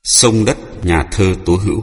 Sông đất nhà thơ Tố Hữu.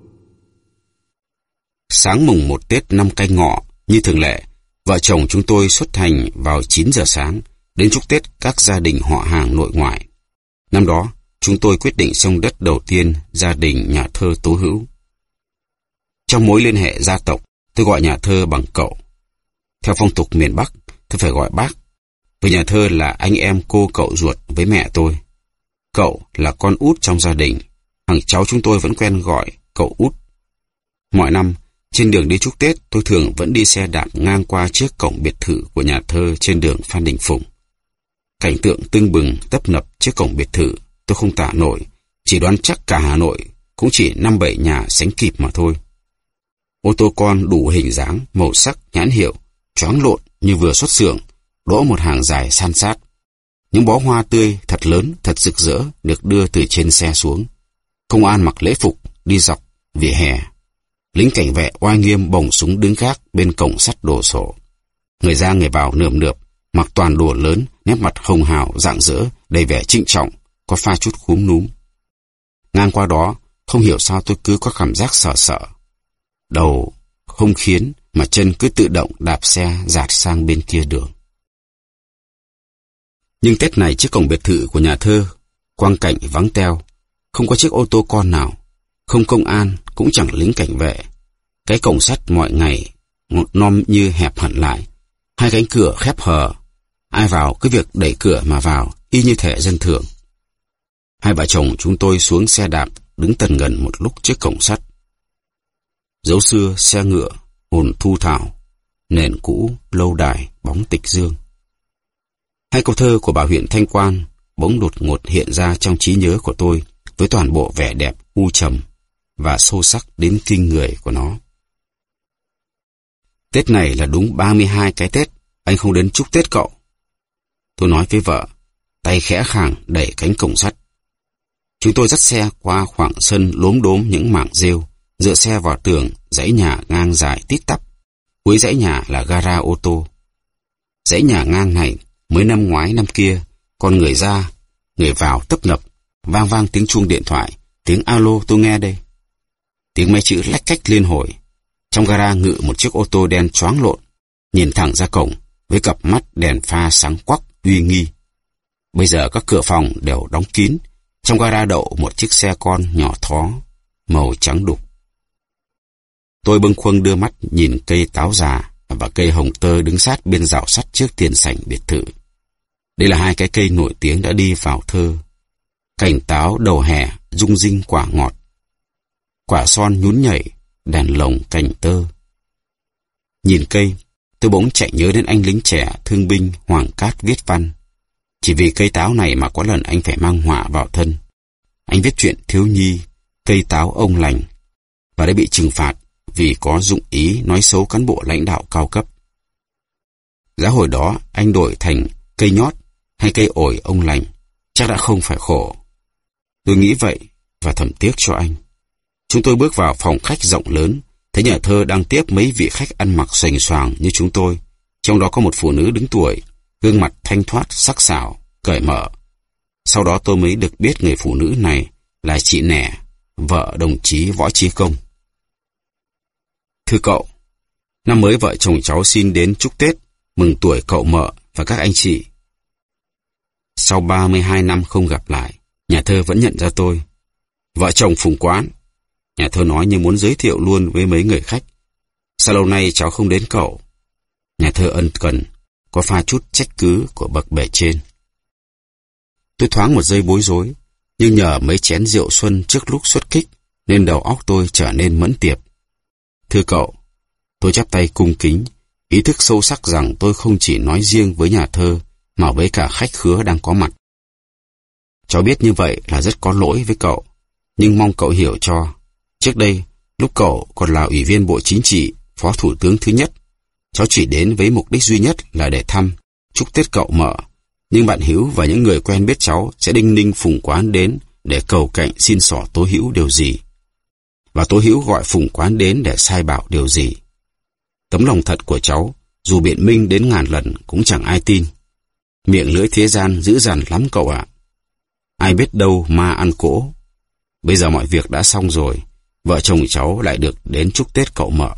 Sáng mùng 1 Tết năm Canh Ngọ, như thường lệ, vợ chồng chúng tôi xuất hành vào 9 giờ sáng, đến chúc Tết các gia đình họ hàng nội ngoại. Năm đó, chúng tôi quyết định sông đất đầu tiên gia đình nhà thơ Tố Hữu. Trong mối liên hệ gia tộc, tôi gọi nhà thơ bằng cậu. Theo phong tục miền Bắc, tôi phải gọi bác, vì nhà thơ là anh em cô cậu ruột với mẹ tôi. Cậu là con út trong gia đình, thằng cháu chúng tôi vẫn quen gọi cậu út. Mọi năm, trên đường đi chúc Tết, tôi thường vẫn đi xe đạp ngang qua trước cổng biệt thự của nhà thơ trên đường Phan Đình Phùng. Cảnh tượng tưng bừng tấp nập trước cổng biệt thự, tôi không tả nổi, chỉ đoán chắc cả Hà Nội cũng chỉ 5-7 nhà sánh kịp mà thôi. Ô tô con đủ hình dáng, màu sắc, nhãn hiệu, choáng lộn như vừa xuất xưởng, đỗ một hàng dài san sát. Những bó hoa tươi thật lớn, thật rực rỡ được đưa từ trên xe xuống. Công an mặc lễ phục đi dọc vỉa hè. Lính cảnh vệ oai nghiêm bồng súng đứng gác bên cổng sắt đồ sộ. Người ra người vào nườm nượp, mặc toàn đồ lớn, nét mặt hồng hào rạng rỡ, đầy vẻ trịnh trọng, có pha chút khúm núm. Ngang qua đó, không hiểu sao tôi cứ có cảm giác sợ sợ. Đầu không khiến mà chân cứ tự động đạp xe dạt sang bên kia đường. Nhưng Tết này trước cổng biệt thự của nhà thơ, quang cảnh vắng teo, không có chiếc ô tô con nào, không công an, cũng chẳng lính cảnh vệ. Cái cổng sắt mọi ngày ngọt nom như hẹp hẳn lại, hai cánh cửa khép hờ, ai vào cứ việc đẩy cửa mà vào, y như thể dân thường. Hai vợ chồng chúng tôi xuống xe đạp, đứng tần ngần một lúc trước cổng sắt. Dấu xưa xe ngựa, hồn thu thảo, nền cũ lâu đài bóng tịch dương. Hai câu thơ của bà huyện Thanh Quan bỗng đột ngột hiện ra trong trí nhớ của tôi với toàn bộ vẻ đẹp u trầm và sâu sắc đến kinh người của nó. Tết này là đúng 32 cái Tết, anh không đến chúc Tết cậu. Tôi nói với vợ, tay khẽ khàng đẩy cánh cổng sắt. Chúng tôi dắt xe qua khoảng sân lốm đốm những mảng rêu, dựa xe vào tường, dãy nhà ngang dài tít tắp. Cuối dãy nhà là gara ô tô. Dãy nhà ngang này mới năm ngoái năm kia, con người ra, người vào tấp nập, vang vang tiếng chuông điện thoại, tiếng alo tôi nghe đây. Tiếng máy chữ lách cách liên hồi. Trong gara ngự một chiếc ô tô đen choáng lộn, nhìn thẳng ra cổng với cặp mắt đèn pha sáng quắc uy nghi. Bây giờ các cửa phòng đều đóng kín, trong gara đậu một chiếc xe con nhỏ thó, màu trắng đục. Tôi bâng khuâng đưa mắt nhìn cây táo già và cây hồng tơ đứng sát bên rào sắt trước tiền sảnh biệt thự. Đây là hai cái cây nổi tiếng đã đi vào thơ. Cành táo đầu hè rung rinh quả ngọt, quả son nhún nhảy, đèn lồng cành tơ. Nhìn cây, tôi bỗng chạy nhớ đến anh lính trẻ thương binh Hoàng Cát viết văn. Chỉ vì cây táo này mà có lần anh phải mang họa vào thân. Anh viết chuyện thiếu nhi, cây táo ông lành, và đã bị trừng phạt vì có dụng ý nói xấu cán bộ lãnh đạo cao cấp. Giá hồi đó anh đổi thành cây nhót hay cây ổi ông lành, chắc đã không phải khổ. Tôi nghĩ vậy và thầm tiếc cho anh. Chúng tôi bước vào phòng khách rộng lớn, thấy nhà thơ đang tiếp mấy vị khách ăn mặc xoành xoàng như chúng tôi. Trong đó có một phụ nữ đứng tuổi, gương mặt thanh thoát, sắc sảo, cởi mở. Sau đó tôi mới được biết người phụ nữ này là chị Nẻ, vợ đồng chí Võ Chí Công. Thưa cậu, năm mới vợ chồng cháu xin đến chúc Tết, mừng tuổi cậu mợ và các anh chị. Sau 32 năm không gặp lại, nhà thơ vẫn nhận ra tôi. Vợ chồng Phùng Quán. Nhà thơ nói như muốn giới thiệu luôn với mấy người khách. Sao lâu nay cháu không đến cậu? Nhà thơ ân cần, có pha chút trách cứ của bậc bề trên. Tôi thoáng một giây bối rối, nhưng nhờ mấy chén rượu xuân trước lúc xuất kích nên đầu óc tôi trở nên mẫn tiệp. Thưa cậu, tôi chắp tay cung kính, ý thức sâu sắc rằng tôi không chỉ nói riêng với nhà thơ mà với cả khách khứa đang có mặt. Cháu biết như vậy là rất có lỗi với cậu, nhưng mong cậu hiểu cho. Trước đây, lúc cậu còn là Ủy viên Bộ Chính trị, Phó Thủ tướng thứ nhất, cháu chỉ đến với mục đích duy nhất là để thăm, chúc Tết cậu mợ. Nhưng bạn Hữu và những người quen biết cháu sẽ đinh ninh Phùng Quán đến để cầu cạnh xin xỏ Tố Hữu điều gì. Và Tố Hữu gọi Phùng Quán đến để sai bảo điều gì. Tấm lòng thật của cháu, dù biện minh đến ngàn lần cũng chẳng ai tin. Miệng lưỡi thế gian dữ dằn lắm cậu ạ. Ai biết đâu ma ăn cỗ. Bây giờ mọi việc đã xong rồi, vợ chồng cháu lại được đến chúc Tết cậu mợ.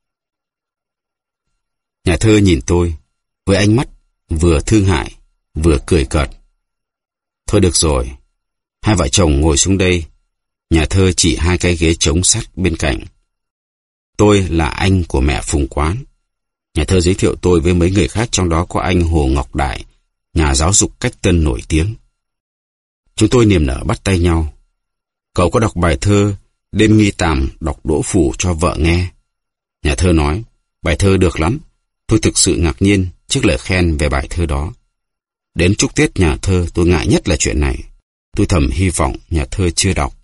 Nhà thơ nhìn tôi với ánh mắt vừa thương hại, vừa cười cợt. Thôi được rồi, hai vợ chồng ngồi xuống đây. Nhà thơ chỉ hai cái ghế trống sắt bên cạnh. Tôi là anh của mẹ Phùng Quán. Nhà thơ giới thiệu tôi với mấy người khác, trong đó có anh Hồ Ngọc Đại, nhà giáo dục cách tân nổi tiếng. Chúng tôi niềm nở bắt tay nhau. Cậu có đọc bài thơ Đêm Nghi Tàm đọc Đỗ Phủ cho vợ nghe. Nhà thơ nói, bài thơ được lắm. Tôi thực sự ngạc nhiên trước lời khen về bài thơ đó. Đến chúc Tết nhà thơ tôi ngại nhất là chuyện này. Tôi thầm hy vọng nhà thơ chưa đọc.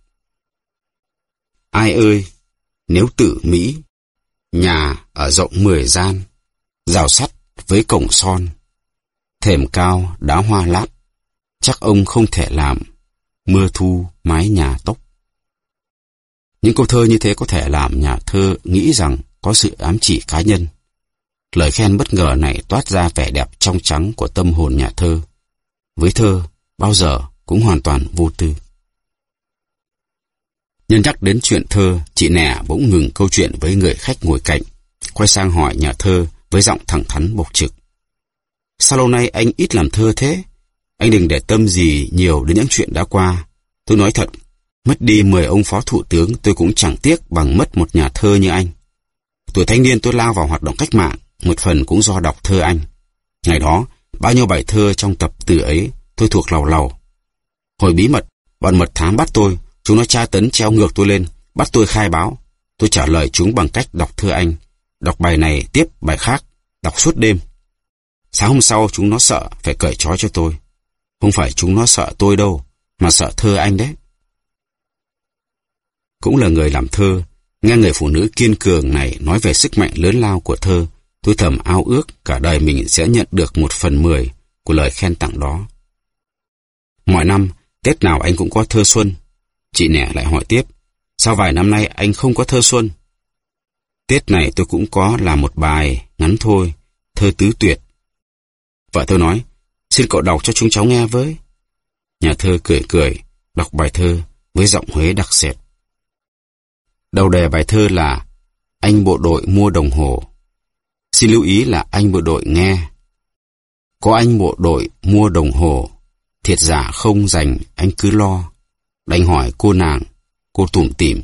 Ai ơi, nếu tự Mỹ, nhà ở rộng 10 gian, rào sắt với cổng son, thềm cao đá hoa lát, chắc ông không thể làm mưa thu mái nhà tóc. Những câu thơ như thế có thể làm nhà thơ nghĩ rằng có sự ám chỉ cá nhân. Lời khen bất ngờ này toát ra vẻ đẹp trong trắng của tâm hồn nhà thơ. Với thơ, bao giờ cũng hoàn toàn vô tư. Nhân nhắc đến chuyện thơ, chị Nẻ bỗng ngừng câu chuyện với người khách ngồi cạnh, quay sang hỏi nhà thơ với giọng thẳng thắn bộc trực. Sao lâu nay anh ít làm thơ thế? Anh đừng để tâm gì nhiều đến những chuyện đã qua. Tôi nói thật, mất đi 10 ông phó thủ tướng tôi cũng chẳng tiếc bằng mất một nhà thơ như anh. Tuổi thanh niên tôi lao vào hoạt động cách mạng, một phần cũng do đọc thơ anh. Ngày đó, bao nhiêu bài thơ trong tập từ ấy tôi thuộc lầu lầu. Hồi bí mật, bọn mật thám bắt tôi, chúng nó tra tấn treo ngược tôi lên, bắt tôi khai báo. Tôi trả lời chúng bằng cách đọc thơ anh, đọc bài này tiếp bài khác, đọc suốt đêm. Sáng hôm sau chúng nó sợ phải cởi trói cho tôi. Không phải chúng nó sợ tôi đâu, mà sợ thơ anh đấy. Cũng là người làm thơ, nghe người phụ nữ kiên cường này nói về sức mạnh lớn lao của thơ, tôi thầm ao ước cả đời mình sẽ nhận được 1/10 của lời khen tặng đó. Mọi năm, Tết nào anh cũng có thơ xuân. Chị Nẻ lại hỏi tiếp, sao vài năm nay anh không có thơ xuân? Tết này tôi cũng có là một bài ngắn thôi, thơ tứ tuyệt. Vợ tôi nói, xin cậu đọc cho chúng cháu nghe với. Nhà thơ cười cười, đọc bài thơ với giọng Huế đặc sệt. Đầu đề bài thơ là Anh bộ đội mua đồng hồ. Xin lưu ý là anh bộ đội nghe. Có anh bộ đội mua đồng hồ, thiệt giả không dành anh cứ lo. Đành hỏi cô nàng, cô tủm tỉm.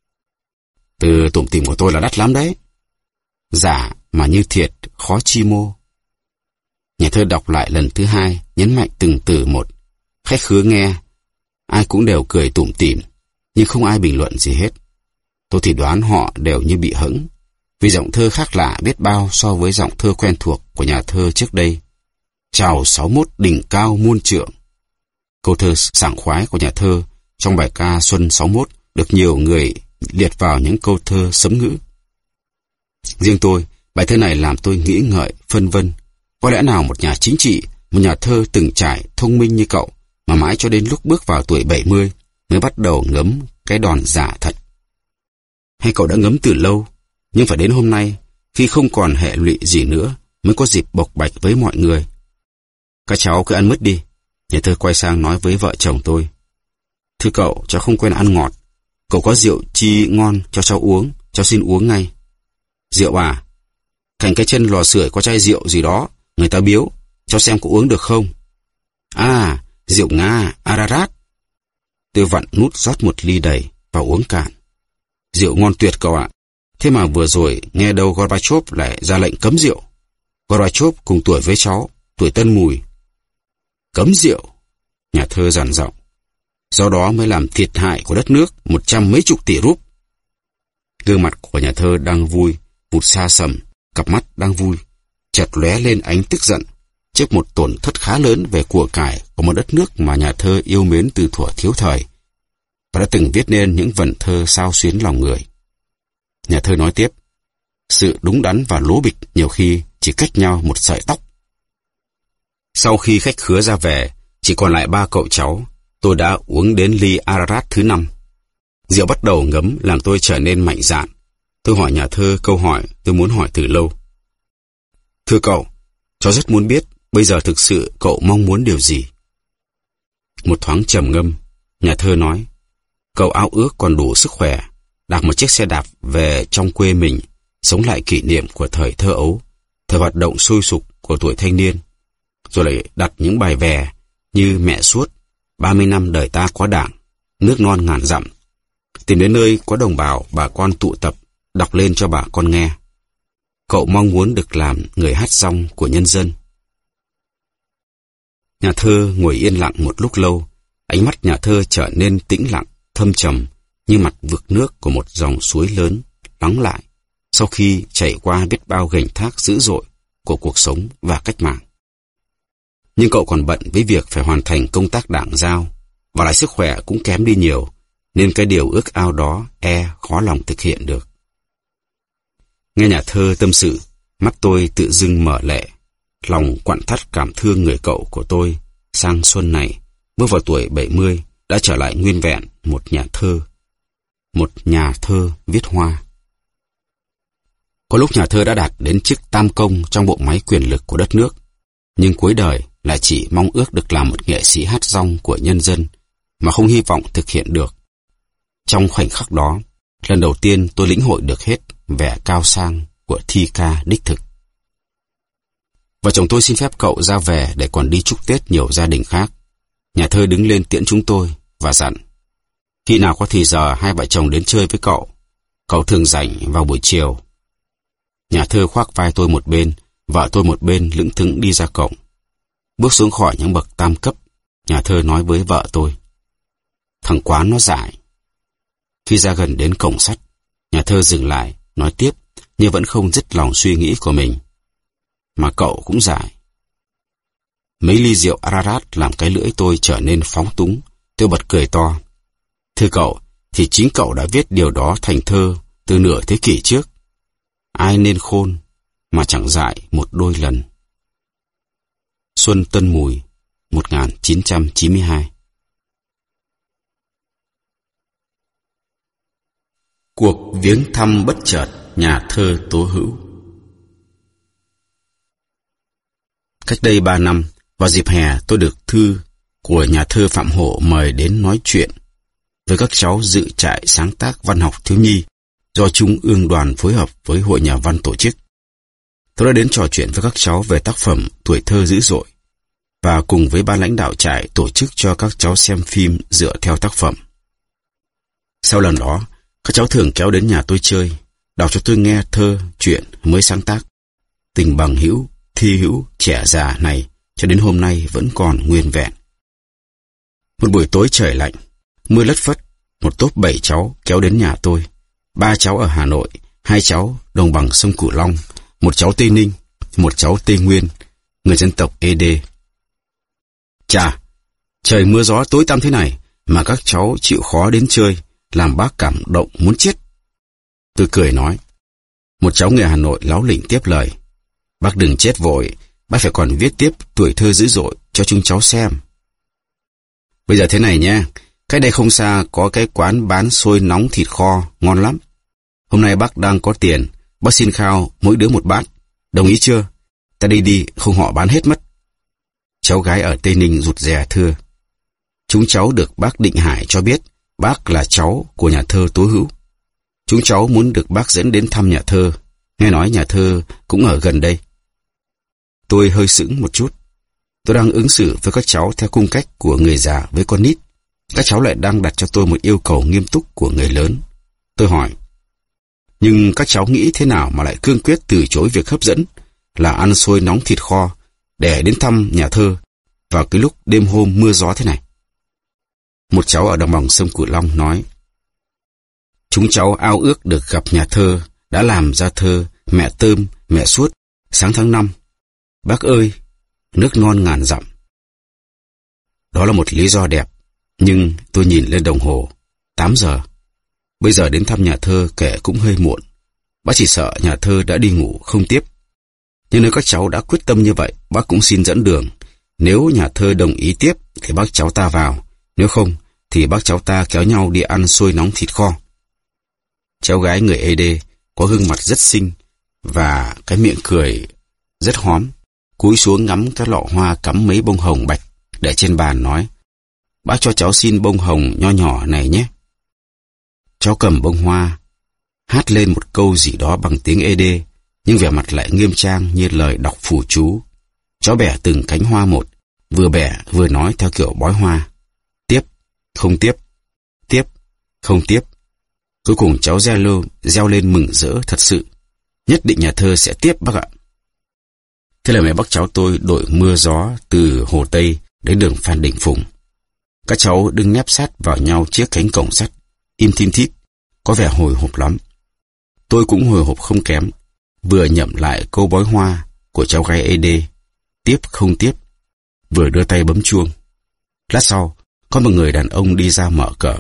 Từ tủm tỉm của tôi là đắt lắm đấy. Giả mà như thiệt khó chi mô. Nhà thơ đọc lại lần thứ hai, nhấn mạnh từng từ một. Khách khứa nghe, ai cũng đều cười tủm tỉm, nhưng không ai bình luận gì hết. Tôi thì đoán họ đều như bị hững, vì giọng thơ khác lạ biết bao so với giọng thơ quen thuộc của nhà thơ trước đây. Chào 61 đỉnh cao muôn trượng. Câu thơ sảng khoái của nhà thơ trong bài ca Xuân 61 được nhiều người liệt vào những câu thơ sấm ngữ. Riêng tôi, bài thơ này làm tôi nghĩ ngợi, phân vân. Có lẽ nào một nhà chính trị, một nhà thơ từng trải, thông minh như cậu, mà mãi cho đến lúc bước vào tuổi 70 mới bắt đầu ngấm cái đòn giả thật? Hay cậu đã ngấm từ lâu, nhưng phải đến hôm nay, khi không còn hệ lụy gì nữa, mới có dịp bộc bạch với mọi người? Các cháu cứ ăn mứt đi. Nhà thơ quay sang nói với vợ chồng tôi. Thưa cậu, cháu không quen ăn ngọt. Cậu có rượu chi ngon cho cháu uống, cháu xin uống ngay. Rượu à? Cạnh cái chân lò sưởi có chai rượu gì đó, người ta biếu, cháu xem có uống được không? À, rượu Nga, Ararat. Tôi vặn nút rót một ly đầy và uống cạn. Rượu ngon tuyệt cậu ạ. Thế mà vừa rồi nghe đâu Gorbachev lại ra lệnh cấm rượu. Gorbachev cùng tuổi với cháu, tuổi Tân Mùi. Cấm rượu, nhà thơ dằn giọng. Do đó mới làm thiệt hại của đất nước 100 mấy chục tỷ rúp. Gương mặt của nhà thơ đang vui, vụt xa sầm, cặp mắt đang vui, chợt lóe lên ánh tức giận trước một tổn thất khá lớn về của cải của một đất nước mà nhà thơ yêu mến từ thuở thiếu thời và đã từng viết nên những vần thơ xao xuyến lòng người. Nhà thơ nói tiếp, sự đúng đắn và lố bịch nhiều khi chỉ cách nhau một sợi tóc. Sau khi khách khứa ra về, chỉ còn lại 3 cậu cháu, tôi đã uống đến ly Ararat thứ 5. Rượu bắt đầu ngấm làm tôi trở nên mạnh dạn. Tôi hỏi nhà thơ câu hỏi tôi muốn hỏi từ lâu. Thưa cậu, cháu rất muốn biết bây giờ thực sự cậu mong muốn điều gì? Một thoáng trầm ngâm, nhà thơ nói, Cậu ao ước còn đủ sức khỏe, đạp một chiếc xe đạp về trong quê mình, sống lại kỷ niệm của thời thơ ấu, thời hoạt động sôi sục của tuổi thanh niên, rồi lại đặt những bài vè như Mẹ Suốt, 30 năm đời ta có Đảng, Nước non ngàn dặm, tìm đến nơi có đồng bào bà con tụ tập, đọc lên cho bà con nghe. Cậu mong muốn được làm người hát song của nhân dân. Nhà thơ ngồi yên lặng một lúc lâu, ánh mắt nhà thơ trở nên tĩnh lặng, thâm trầm, như mặt vực nước của một dòng suối lớn, lắng lại, sau khi chảy qua biết bao gành thác dữ dội của cuộc sống và cách mạng. Nhưng cậu còn bận với việc phải hoàn thành công tác đảng giao, và lại sức khỏe cũng kém đi nhiều, nên cái điều ước ao đó khó lòng thực hiện được. Nghe nhà thơ tâm sự, mắt tôi tự dưng mở lệ, lòng quặn thắt cảm thương người cậu của tôi, sang xuân này, bước vào tuổi 70, đã trở lại nguyên vẹn một nhà thơ viết hoa. Có lúc nhà thơ đã đạt đến chức tam công trong bộ máy quyền lực của đất nước, nhưng cuối đời lại chỉ mong ước được làm một nghệ sĩ hát dong của nhân dân, mà không hy vọng thực hiện được. Trong khoảnh khắc đó, lần đầu tiên tôi lĩnh hội được hết vẻ cao sang của thi ca đích thực. Vợ chồng tôi xin phép cậu ra về để còn đi chúc Tết nhiều gia đình khác. Nhà thơ đứng lên tiễn chúng tôi và dặn: khi nào có thì giờ hai vợ chồng đến chơi với cậu. Cậu thường rảnh vào buổi chiều. Nhà thơ khoác vai tôi một bên, vợ tôi một bên lững thững đi ra cổng. Bước xuống khỏi những bậc tam cấp, nhà thơ nói với vợ tôi: thằng Quán nó dại. Khi ra gần đến cổng sắt, nhà thơ dừng lại, nói tiếp, nhưng vẫn không dứt lòng suy nghĩ của mình: mà cậu cũng dại. Mấy ly rượu Ararat làm cái lưỡi tôi trở nên phóng túng. Tôi bật cười to: thưa cậu, thì chính cậu đã viết điều đó thành thơ từ nửa thế kỷ trước. Ai nên khôn mà chẳng dại một đôi lần. Xuân Tân Mùi, 1992. Cuộc viếng thăm bất chợt nhà thơ Tố Hữu. Cách đây 3 năm, vào dịp hè, tôi được thư của nhà thơ Phạm Hộ mời đến nói chuyện với các cháu dự trại sáng tác văn học thiếu nhi do Trung ương Đoàn phối hợp với Hội Nhà văn tổ chức. Tôi đã đến trò chuyện với các cháu về tác phẩm Tuổi thơ dữ dội và cùng với ban lãnh đạo trại tổ chức cho các cháu xem phim dựa theo tác phẩm. Sau lần đó, các cháu thường kéo đến nhà tôi chơi, đọc cho tôi nghe thơ, truyện mới sáng tác. Tình bằng hữu, thi hữu, trẻ già này cho đến hôm nay vẫn còn nguyên vẹn. Một buổi tối trời lạnh, mưa lất phất, một tốp 7 cháu kéo đến nhà tôi. 3 cháu ở Hà Nội, 2 cháu đồng bằng sông Cửu Long, 1 cháu Tây Ninh, 1 cháu Tây Nguyên, người dân tộc ED. Chà, trời mưa gió tối tăm thế này mà các cháu chịu khó đến chơi, làm bác cảm động muốn chết. Tôi cười nói. Một cháu người Hà Nội láu lỉnh tiếp lời: bác đừng chết vội, bác phải còn viết tiếp Tuổi thơ dữ dội cho chúng cháu xem. Bây giờ thế này nha, cách đây không xa có cái quán bán xôi nóng thịt kho, ngon lắm. Hôm nay bác đang có tiền, bác xin khao mỗi đứa một bát. Đồng ý chưa? Ta đi, không họ bán hết mất. Cháu gái ở Tây Ninh rụt rè thưa: chúng cháu được bác Định Hải cho biết bác là cháu của nhà thơ Tố Hữu. Chúng cháu muốn được bác dẫn đến thăm nhà thơ, nghe nói nhà thơ cũng ở gần đây. Tôi hơi sững một chút. Tôi đang ứng xử với các cháu theo cung cách của người già với con nít. Các cháu lại đang đặt cho tôi một yêu cầu nghiêm túc của người lớn. Tôi hỏi: nhưng các cháu nghĩ thế nào mà lại cương quyết từ chối việc hấp dẫn là ăn xôi nóng thịt kho để đến thăm nhà thơ vào cái lúc đêm hôm mưa gió thế này? Một cháu ở đồng bằng sông Cửu Long nói: chúng cháu ao ước được gặp nhà thơ đã làm ra thơ Mẹ Tơm, Mẹ Suốt, Sáng tháng 5, Bác ơi, Nước non ngàn dặm. Đó là một lý do đẹp, nhưng tôi nhìn lên đồng hồ, 8 giờ. Bây giờ đến thăm nhà thơ kể cũng hơi muộn. Bác chỉ sợ nhà thơ đã đi ngủ không tiếp. Nhưng nếu các cháu đã quyết tâm như vậy, bác cũng xin dẫn đường. Nếu nhà thơ đồng ý tiếp thì bác cháu ta vào, nếu không thì bác cháu ta kéo nhau đi ăn xôi nóng thịt kho. Cháu gái người ED có gương mặt rất xinh và cái miệng cười rất hóm, cúi xuống ngắm cái lọ hoa cắm mấy bông hồng bạch để trên bàn nói: bác cho cháu xin bông hồng nho nhỏ này nhé. cháu cầm bông hoa, hát lên một câu gì đó bằng tiếng ê đê, nhưng vẻ mặt lại nghiêm trang như lời đọc phù chú. Cháu bẻ từng cánh hoa một, vừa bẻ vừa nói theo kiểu bói hoa. Tiếp, không tiếp, tiếp, không tiếp. Cuối cùng cháu reo lên mừng rỡ thật sự. Nhất định nhà thơ sẽ tiếp bác ạ. Thế là mẹ bác cháu tôi đội mưa gió từ Hồ Tây đến đường Phan Đình Phùng. Các cháu đứng nép sát vào nhau chiếc cánh cổng sắt, im thim thít, có vẻ hồi hộp lắm. Tôi cũng hồi hộp không kém, vừa nhẩm lại câu bói hoa của cháu gái ED, tiếp không tiếp, vừa đưa tay bấm chuông. Lát sau, có một người đàn ông đi ra mở cửa.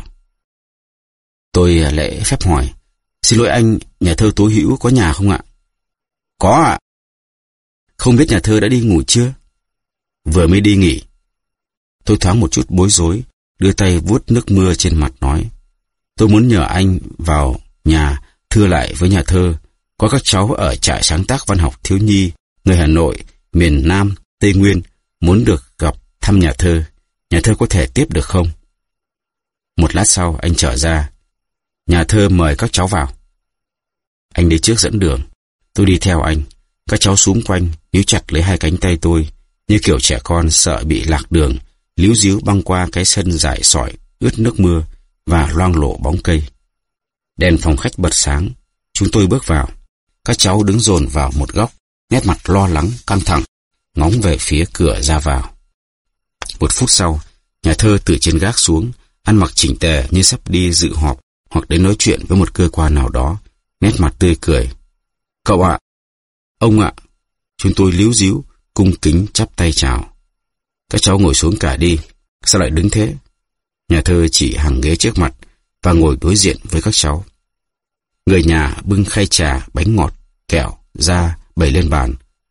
Tôi lễ phép hỏi, xin lỗi anh, nhà thơ Tố Hữu có nhà không ạ? Có ạ. Không biết nhà thơ đã đi ngủ chưa? Vừa mới đi nghỉ. Tôi thoáng một chút bối rối, đưa tay vuốt nước mưa trên mặt nói, tôi muốn nhờ anh vào nhà thưa lại với nhà thơ, có các cháu ở trại sáng tác văn học thiếu nhi, người Hà Nội, miền Nam, Tây Nguyên, muốn được gặp thăm nhà thơ có thể tiếp được không? Một lát sau anh trở ra, nhà thơ mời các cháu vào. Anh đi trước dẫn đường, tôi đi theo anh. Các cháu xúm quanh, níu chặt lấy hai cánh tay tôi, như kiểu trẻ con sợ bị lạc đường, líu díu băng qua cái sân dải sỏi, ướt nước mưa và loang lổ bóng cây. Đèn phòng khách bật sáng, chúng tôi bước vào. Các cháu đứng dồn vào một góc, nét mặt lo lắng, căng thẳng, ngóng về phía cửa ra vào. Một phút sau, nhà thơ từ trên gác xuống, ăn mặc chỉnh tề như sắp đi dự họp hoặc đến nói chuyện với một cơ quan nào đó, nét mặt tươi cười. Cậu ạ, ông ạ, chúng tôi líu díu, cung kính chắp tay chào. Các cháu ngồi xuống cả đi, sao lại đứng thế? Nhà thơ chỉ hàng ghế trước mặt và ngồi đối diện với các cháu. Người nhà bưng khay trà, bánh ngọt, kẹo ra bày lên bàn.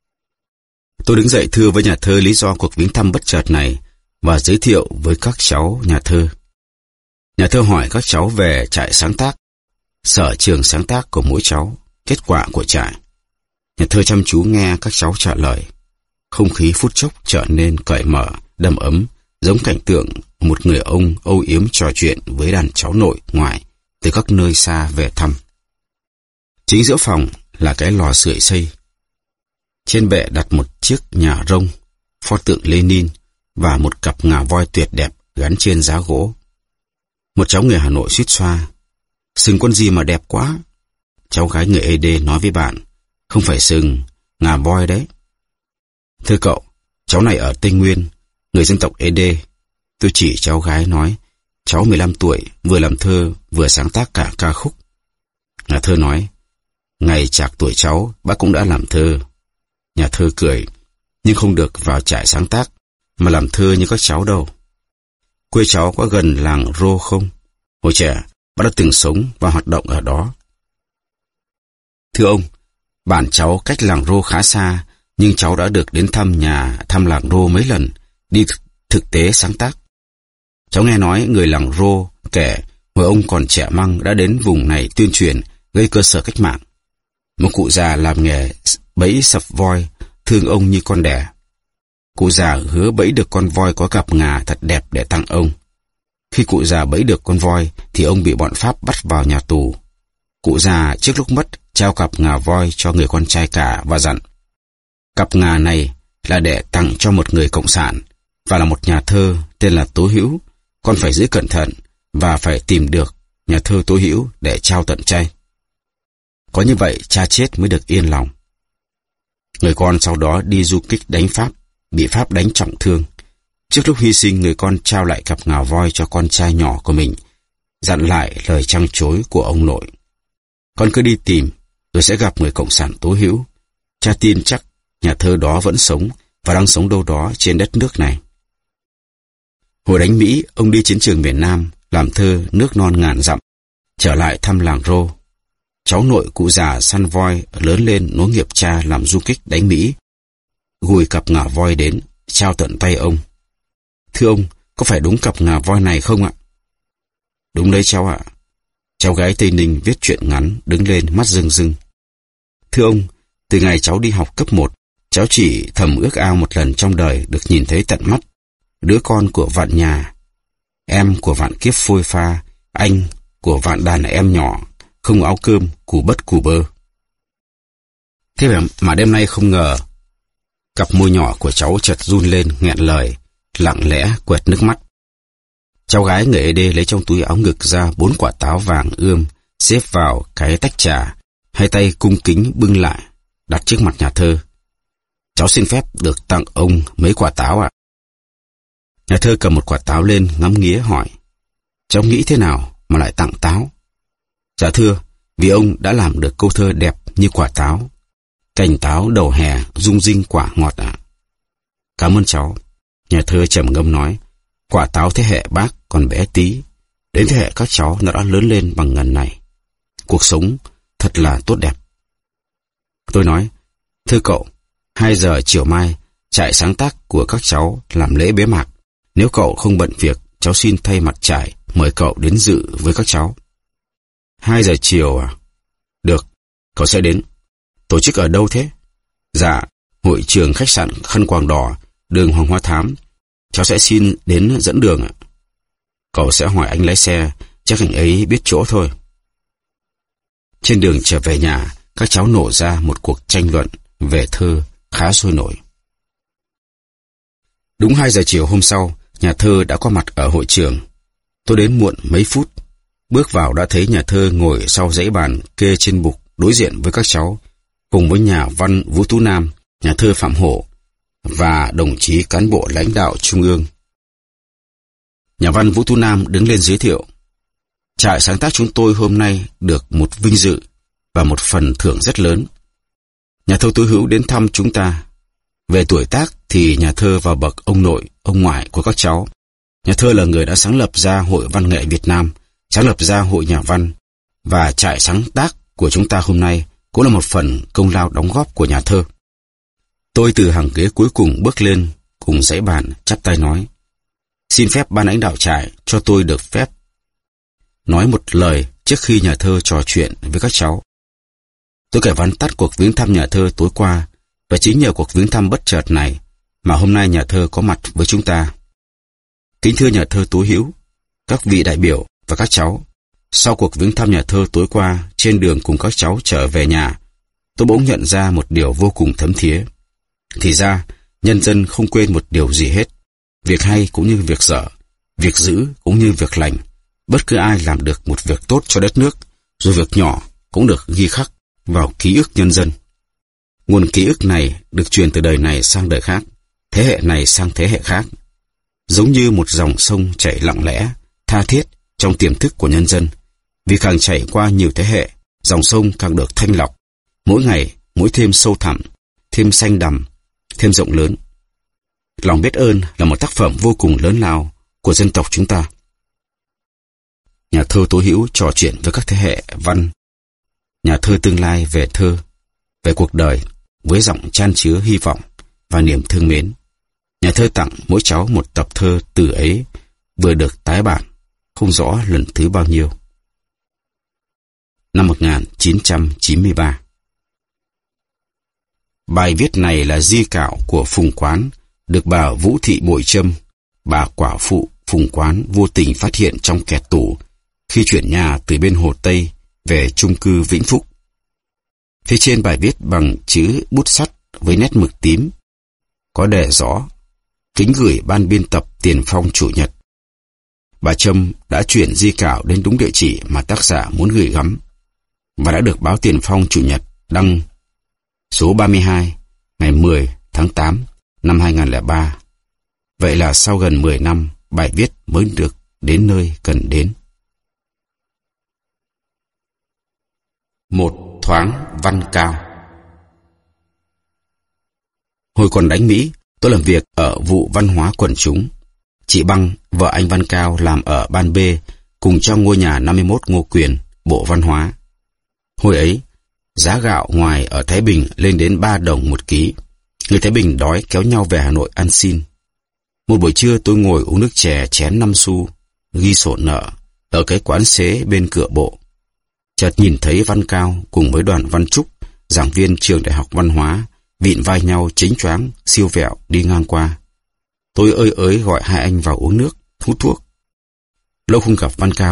Tôi đứng dậy thưa với nhà thơ lý do cuộc viếng thăm bất chợt này và giới thiệu với các cháu nhà thơ. Nhà thơ hỏi các cháu về trại sáng tác, sở trường sáng tác của mỗi cháu, kết quả của trại. Nhà thơ chăm chú nghe các cháu trả lời. Không khí phút chốc trở nên cởi mở, đầm ấm, giống cảnh tượng một người ông âu yếm trò chuyện với đàn cháu nội ngoại từ các nơi xa về thăm. Chính giữa phòng là cái lò sưởi xây. Trên bệ đặt một chiếc nhà rông, pho tượng Lenin và một cặp ngà voi tuyệt đẹp gắn trên giá gỗ. Một cháu người Hà Nội suýt xoa. Sừng con gì mà đẹp quá. Cháu gái người ED nói với bạn, không phải sừng, ngà voi đấy. Thưa cậu, cháu này ở Tây Nguyên, người dân tộc ED. Tôi chỉ cháu gái nói, cháu 15 tuổi, vừa làm thơ, vừa sáng tác cả ca khúc. Nhà thơ nói, ngày chạc tuổi cháu, bác cũng đã làm thơ. Nhà thơ cười, nhưng không được vào trại sáng tác, mà làm thơ như các cháu đâu. Quê cháu có gần làng Rô không? Hồi trẻ, bác đã từng sống và hoạt động ở đó. Thưa ông, bản cháu cách làng Rô khá xa, nhưng cháu đã được đến thăm làng Rô mấy lần, đi thực tế sáng tác. Cháu nghe nói người làng Rô kể, hồi ông còn trẻ măng đã đến vùng này tuyên truyền, gây cơ sở cách mạng. Một cụ già làm nghề bẫy sập voi, thương ông như con đẻ. Cụ già hứa bẫy được con voi có cặp ngà thật đẹp để tặng ông. Khi cụ già bẫy được con voi, thì ông bị bọn Pháp bắt vào nhà tù. Cụ già trước lúc mất, trao cặp ngà voi cho người con trai cả và dặn, cặp ngà này là để tặng cho một người cộng sản, và là một nhà thơ tên là Tố Hữu. Con phải giữ cẩn thận, và phải tìm được nhà thơ Tố Hữu để trao tận tay. Có như vậy, cha chết mới được yên lòng. Người con sau đó đi du kích đánh Pháp, bị Pháp đánh trọng thương. Trước lúc hy sinh, người con trao lại cặp ngà voi cho con trai nhỏ của mình, dặn lại lời trăng trối của ông nội. Con cứ đi tìm, rồi sẽ gặp người cộng sản Tố Hữu. Cha tin chắc nhà thơ đó vẫn sống và đang sống đâu đó trên đất nước này. Hồi đánh Mỹ, ông đi chiến trường miền Nam, làm thơ Nước non ngàn dặm, trở lại thăm làng Rô. Cháu nội cụ già săn voi lớn lên nối nghiệp cha làm du kích đánh Mỹ, gùi cặp ngà voi đến, trao tận tay ông. Thưa ông, có phải đúng cặp ngà voi này không ạ? Đúng đấy cháu ạ. Cháu gái Tây Ninh viết truyện ngắn, đứng lên mắt rưng rưng. Thưa ông, từ ngày cháu đi học cấp 1, cháu chỉ thầm ước ao một lần trong đời được nhìn thấy tận mắt đứa con của vạn nhà, em của vạn kiếp phôi pha, anh của vạn đàn em nhỏ, không áo cơm, củ bất củ bơ. Thế mà đêm nay không ngờ, cặp môi nhỏ của cháu chợt run lên nghẹn lời, lặng lẽ quẹt nước mắt. Cháu gái người ED lấy trong túi áo ngực ra 4 quả táo vàng ươm, xếp vào cái tách trà, hai tay cung kính bưng lại, đặt trước mặt nhà thơ. Cháu xin phép được tặng ông mấy quả táo ạ. Nhà thơ cầm một quả táo lên ngắm nghía hỏi, cháu nghĩ thế nào mà lại tặng táo? Dạ thưa, vì ông đã làm được câu thơ đẹp như quả táo. Cành táo đầu hè rung rinh quả ngọt ạ. Cảm ơn cháu. Nhà thơ trầm ngâm nói, quả táo thế hệ bác còn bé tí, đến thế hệ các cháu nó đã lớn lên bằng ngần này. Cuộc sống thật là tốt đẹp. Tôi nói, thưa cậu, 2 giờ chiều mai, trại sáng tác của các cháu làm lễ bế mạc. Nếu cậu không bận việc, cháu xin thay mặt trại mời cậu đến dự với các cháu. 2 giờ chiều à? Được, cậu sẽ đến. Tổ chức ở đâu thế? Dạ, hội trường khách sạn Khăn Quàng Đỏ, đường Hoàng Hoa Thám. Cháu sẽ xin đến dẫn đường ạ. Cậu sẽ hỏi anh lái xe, chắc anh ấy biết chỗ thôi. Trên đường trở về nhà, các cháu nổ ra một cuộc tranh luận về thơ khá sôi nổi. Đúng 2 giờ chiều hôm sau, nhà thơ đã có mặt ở hội trường. Tôi đến muộn mấy phút. Bước vào đã thấy nhà thơ ngồi sau dãy bàn kê trên bục đối diện với các cháu, cùng với nhà văn Vũ Tú Nam, nhà thơ Phạm Hổ và đồng chí cán bộ lãnh đạo trung ương. Nhà văn Vũ Tú Nam đứng lên giới thiệu. Trại sáng tác chúng tôi hôm nay được một vinh dự và một phần thưởng rất lớn. Nhà thơ Tố Hữu đến thăm chúng ta. Về tuổi tác thì nhà thơ vào bậc ông nội, ông ngoại của các cháu. Nhà thơ là người đã sáng lập ra Hội Văn nghệ Việt Nam, sáng lập ra Hội Nhà văn, và trại sáng tác của chúng ta hôm nay cũng là một phần công lao đóng góp của nhà thơ. Tôi từ hàng ghế cuối cùng bước lên, cùng dãy bàn chắp tay nói, xin phép ban lãnh đạo trại cho tôi được phép nói một lời trước khi nhà thơ trò chuyện với các cháu. Tôi kể vắn tắt cuộc viếng thăm nhà thơ tối qua, và chính nhờ cuộc viếng thăm bất chợt này mà hôm nay nhà thơ có mặt với chúng ta. Kính thưa nhà thơ Tố Hữu, các vị đại biểu và các cháu, sau cuộc viếng thăm nhà thơ tối qua, trên đường cùng các cháu trở về nhà, tôi bỗng nhận ra một điều vô cùng thấm thía. Thì ra, nhân dân không quên một điều gì hết. Việc hay cũng như việc dở, việc dữ cũng như việc lành. Bất cứ ai làm được một việc tốt cho đất nước, dù việc nhỏ cũng được ghi khắc vào ký ức nhân dân. Nguồn ký ức này được truyền từ đời này sang đời khác, thế hệ này sang thế hệ khác. Giống như một dòng sông chảy lặng lẽ, tha thiết trong tiềm thức của nhân dân. Vì càng chảy qua nhiều thế hệ, dòng sông càng được thanh lọc. Mỗi ngày, mỗi thêm sâu thẳm, thêm xanh đằm, thêm rộng lớn. Lòng biết ơn là một tác phẩm vô cùng lớn lao của dân tộc chúng ta. Nhà thơ Tố Hữu trò chuyện với các thế hệ văn, nhà thơ tương lai về thơ, về cuộc đời, với giọng chan chứa hy vọng và niềm thương mến. Nhà thơ tặng mỗi cháu một tập thơ từ ấy vừa được tái bản, không rõ lần thứ bao nhiêu. Năm 1993. Bài viết này là di cạo của Phùng Quán, được bà Vũ Thị Bội Trâm, bà quả phụ Phùng Quán vô tình phát hiện trong kẹt tủ khi chuyển nhà từ bên Hồ Tây về chung cư Vĩnh Phúc. Phía trên bài viết bằng chữ bút sắt với nét mực tím, có đề rõ: kính gửi ban biên tập Tiền Phong Chủ nhật. Bà Trâm đã chuyển di cảo đến đúng địa chỉ mà tác giả muốn gửi gắm, và đã được báo Tiền Phong Chủ nhật đăng số 32 ngày 10 tháng 8 năm 2003. Vậy là sau gần 10 năm, bài viết mới được đến nơi cần đến. Một thoáng văn cao. Hồi còn đánh Mỹ, tôi làm việc ở vụ văn hóa quần chúng. Chị Băng, vợ anh Văn Cao, làm ở ban B cùng trong ngôi nhà 51 Ngô Quyền, Bộ Văn hóa. Hồi ấy, giá gạo ngoài ở Thái Bình lên đến 3 đồng một ký. Người Thái Bình đói kéo nhau về Hà Nội ăn xin. Một buổi trưa tôi ngồi uống nước chè chén 5 xu, ghi sổ nợ ở cái quán xế bên cửa Bộ. Chợt nhìn thấy Văn Cao cùng với Đoàn Văn Trúc, giảng viên trường Đại học Văn hóa, vịn vai nhau chính choáng, siêu vẹo đi ngang qua. Tôi ơi ới gọi hai anh vào uống nước, hút thuốc. Lâu không gặp Văn Cao,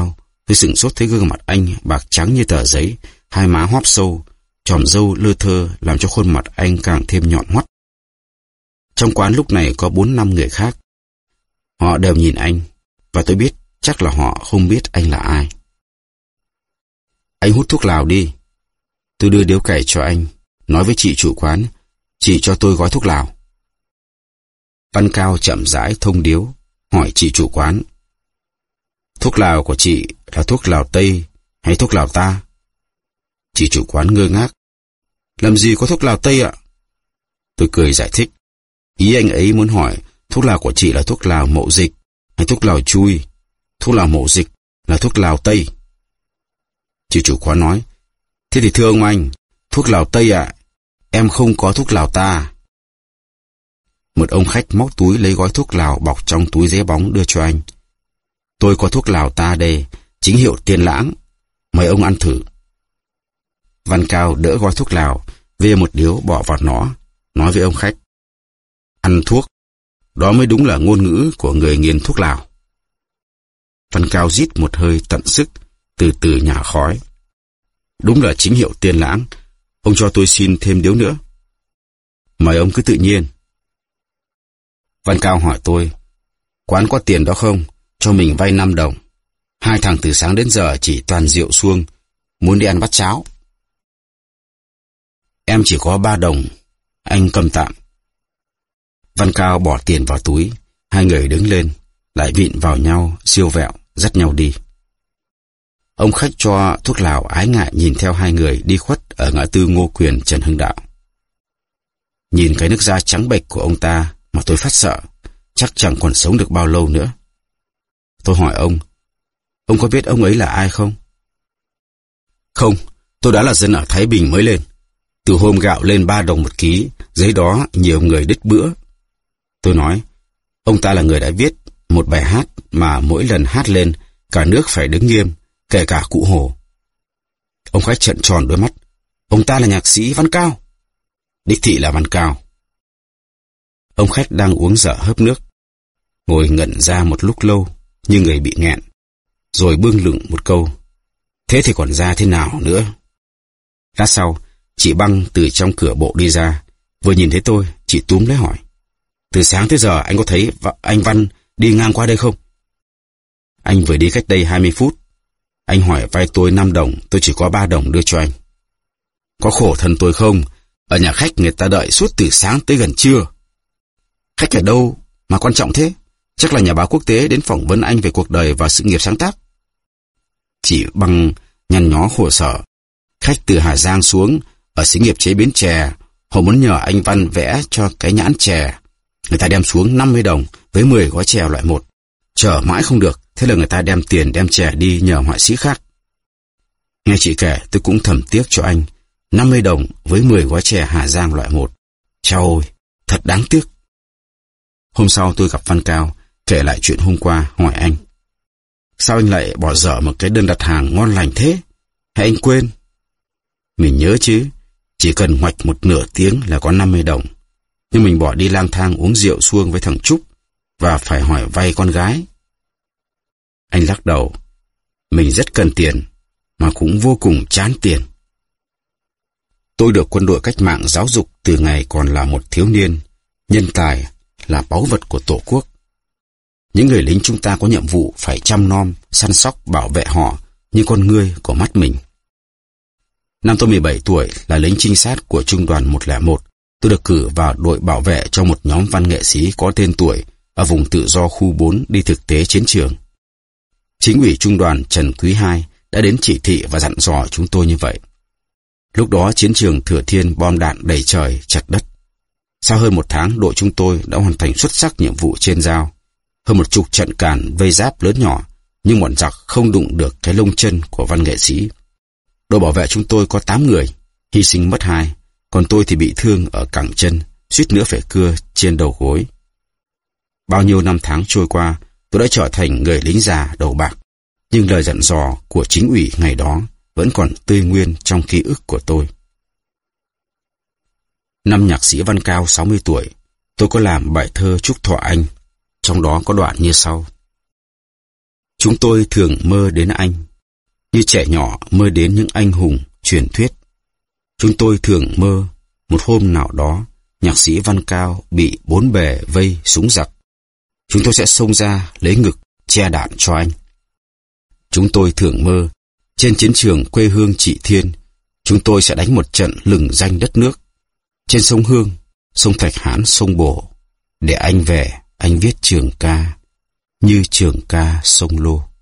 Tôi sửng sốt thấy gương mặt anh bạc trắng như tờ giấy, hai má hóp sâu, chòm râu lơ thơ làm cho khuôn mặt anh càng thêm nhọn hoắt. Trong quán lúc này có 4-5 người khác. Họ đều nhìn anh, và tôi biết chắc là họ không biết anh là ai. Anh hút thuốc lào đi. Tôi đưa điếu cày cho anh, nói với chị chủ quán, chị cho tôi gói thuốc lào. Văn Cao chậm rãi thông điếu, hỏi chị chủ quán. Thuốc lào của chị là thuốc lào Tây hay thuốc lào ta? Chị chủ quán ngơ ngác. Làm gì có thuốc lào Tây ạ? Tôi cười giải thích. Ý anh ấy muốn hỏi thuốc lào của chị là thuốc lào mậu dịch hay thuốc lào chui. Thuốc lào mậu dịch là thuốc lào Tây. Chị chủ quán nói. Thế thì thưa ông anh, thuốc lào Tây ạ, em không có thuốc lào ta. Một ông khách móc túi lấy gói thuốc lào bọc trong túi giấy bóng đưa cho anh. Tôi có thuốc lào ta đây, chính hiệu Tiên Lãng. Mời ông ăn thử. Văn Cao đỡ gói thuốc lào, vê một điếu bỏ vào nó, nói với ông khách. Ăn thuốc, đó mới đúng là ngôn ngữ của người nghiện thuốc lào. Văn Cao rít một hơi tận sức, từ từ nhả khói. Đúng là chính hiệu Tiên Lãng, ông cho tôi xin thêm điếu nữa. Mời ông cứ tự nhiên. Văn Cao hỏi tôi, quán có tiền đó không? Cho mình vay 5 đồng. Hai thằng từ sáng đến giờ chỉ toàn rượu suông, muốn đi ăn bát cháo. Em chỉ có 3 đồng, anh cầm tạm. Văn Cao bỏ tiền vào túi, hai người đứng lên, lại vịn vào nhau, siêu vẹo, dắt nhau đi. Ông khách cho thuốc lào ái ngại nhìn theo hai người đi khuất ở ngã tư Ngô Quyền Trần Hưng Đạo. Nhìn cái nước da trắng bệch của ông ta mà tôi phát sợ, chắc chẳng còn sống được bao lâu nữa. Tôi hỏi ông có biết ông ấy là ai không? Không, tôi đã là dân ở Thái Bình mới lên. Từ hôm gạo lên 3 đồng 1 ký, giấy đó nhiều người đứt bữa. Tôi nói, ông ta là người đã viết một bài hát mà mỗi lần hát lên, cả nước phải đứng nghiêm, kể cả cụ Hồ. Ông khách trợn tròn đôi mắt. Ông ta là nhạc sĩ Văn Cao. Đích thị là Văn Cao. Ông khách đang uống dở hớp nước, ngồi ngẩn ra một lúc lâu như người bị nghẹn, rồi bưng lửng một câu. Thế thì còn ra thế nào nữa? Lát sau, chị Băng từ trong cửa bộ đi ra, vừa nhìn thấy tôi, chị túm lấy hỏi. Từ sáng tới giờ anh có thấy anh Văn đi ngang qua đây không? Anh vừa đi cách đây 20 phút. Anh hỏi vay tôi 5 đồng, tôi chỉ có 3 đồng đưa cho anh. Có khổ thân tôi không? Ở nhà khách người ta đợi suốt từ sáng tới gần trưa. Khách ở đâu mà quan trọng thế? Chắc là nhà báo quốc tế đến phỏng vấn anh về cuộc đời và sự nghiệp sáng tác. Chị Băng nhăn nhó khổ sở. Khách từ Hà Giang xuống, ở xí nghiệp chế biến chè, họ muốn nhờ anh Văn vẽ cho cái nhãn chè. Người ta đem xuống 50 đồng với 10 gói chè loại 1. Chờ mãi không được, thế là người ta đem tiền đem chè đi nhờ họa sĩ khác. Nghe chị kể tôi cũng thầm tiếc cho anh. 50 đồng với 10 gói chè Hà Giang loại 1. Chao ôi, thật đáng tiếc. Hôm sau tôi gặp Văn Cao, kể lại chuyện hôm qua, hỏi anh. Sao anh lại bỏ dở một cái đơn đặt hàng ngon lành thế? Hay anh quên? Mình nhớ chứ, chỉ cần hoạch một nửa tiếng là có 50 đồng. Nhưng mình bỏ đi lang thang uống rượu suông với thằng Trúc và phải hỏi vay con gái. Anh lắc đầu. Mình rất cần tiền, mà cũng vô cùng chán tiền. Tôi được quân đội cách mạng giáo dục từ ngày còn là một thiếu niên. Nhân tài là báu vật của Tổ quốc. Những người lính chúng ta có nhiệm vụ phải chăm nom, săn sóc, bảo vệ họ như con ngươi của mắt mình. Năm tôi 17 tuổi là lính trinh sát của Trung đoàn 101. Tôi được cử vào đội bảo vệ cho một nhóm văn nghệ sĩ có tên tuổi ở vùng tự do khu 4 đi thực tế chiến trường. Chính ủy Trung đoàn Trần Quý II đã đến chỉ thị và dặn dò chúng tôi như vậy. Lúc đó chiến trường Thừa Thiên bom đạn đầy trời, chặt đất. Sau hơn 1 tháng, đội chúng tôi đã hoàn thành xuất sắc nhiệm vụ trên giao. Hơn 10 trận càn vây giáp lớn nhỏ, nhưng bọn giặc không đụng được cái lông chân của văn nghệ sĩ. Đội bảo vệ chúng tôi có 8 người, hy sinh mất 2, còn tôi thì bị thương ở cẳng chân, suýt nữa phải cưa trên đầu gối. Bao nhiêu năm tháng trôi qua, tôi đã trở thành người lính già đầu bạc, nhưng lời dặn dò của chính ủy ngày đó vẫn còn tươi nguyên trong ký ức của tôi. Năm nhạc sĩ Văn Cao 60 tuổi, tôi có làm bài thơ chúc thọ anh, trong đó có đoạn như sau. Chúng tôi thường mơ đến anh, như trẻ nhỏ mơ đến những anh hùng truyền thuyết. Chúng tôi thường mơ một hôm nào đó nhạc sĩ Văn Cao bị bốn bề vây súng giặc. Chúng tôi sẽ xông ra lấy ngực che đạn cho anh. Chúng tôi thường mơ trên chiến trường quê hương Trị Thiên, chúng tôi sẽ đánh một trận lừng danh đất nước. Trên sông Hương, sông Thạch Hãn, sông Bồ, để anh về, anh viết trường ca như trường ca sông Lô.